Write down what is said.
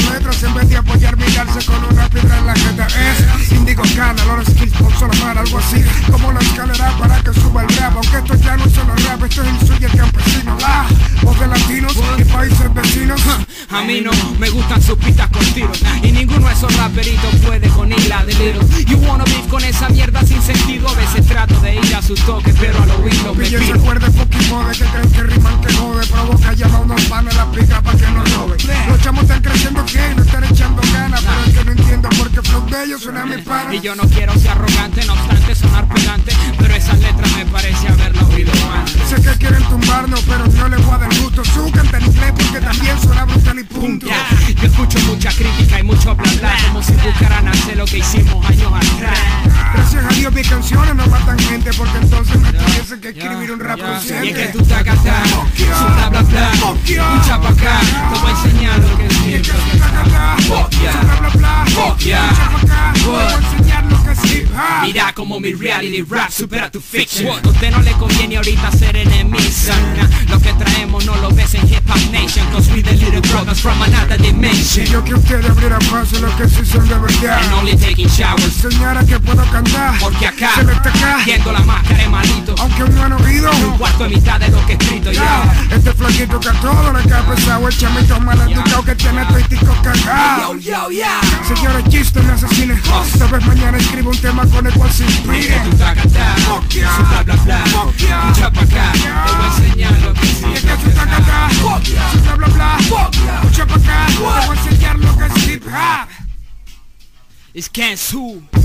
letras en vez de apoyar mirarse con una piedra en la jeta. Es Indigo Cana, los skills por solo mar, algo así como la escalera para que suba el rap. Aunque esto ya no es solo rap, esto es el suyo el campesino. La voz de latinos y países vecinos. A mí no me gustan sus pistas con tiros, y ninguno de esos raperitos puede con Isla de Little. You wanna beef con esa mierda sin sentido. A veces trato de ir a sus toques, pero al oírlo me Pille piro. se acuerde fucking mode, que creen que riman que jode. Provoca llama a unos panes la pica pa' que no roben. Los chamos están creciendo que no están echando ganas, pero es que no entiendo por qué flow de ellos suena a mi pana. Y yo no quiero ser arrogante, no obstante sonar pedante, pero esas letras me parece haberlas oído antes. Sé que quieren tumbarnos, pero no les voy a dar gusto. Su canta en inglés porque también suena brutal y punto. Yo escucho mucha crítica y mucho bla bla, como si buscaran hacer lo que hicimos años atrás. Gracias a Dios mis canciones no matan gente, porque entonces me tuviese que escribir un rap consciente. Y es que tú te agatás, su bla bla bla, un chapacá, te voy a enseñar lo que es Y es que cierto. tú te agatás, su bla bla bla, un chapacá, te voy a enseñar lo que es hip hop. Mira como mi reality rap supera tu fiction. A usted no le conviene ahorita ser enemies, lo que traemos no lo ves en Hip Hop Nation, cause we the little brothers from another dimension. Yo que ustedes abrieran paso lo que sí son de verdad. And only taking showers, Señora que puedo cantar, porque acá, se le está acá, viendo la máscara es malito. aunque aún no han oído. Un cuarto de mitad de lo que he escrito ya. Este flaquito que a todo le cae pesado, el chamito mal educado que tiene tuitico cagado. Señores chistes me asesinen, tal vez mañana escribo un tema con el cual se inspire. Tú te agatás, su bla bla bla, un chapacá, te voy a enseñar lo que es Y es que tú te agatás, su bla bla bla, un chapacá, te voy a enseñar lo que es hip hop. It's Kensu.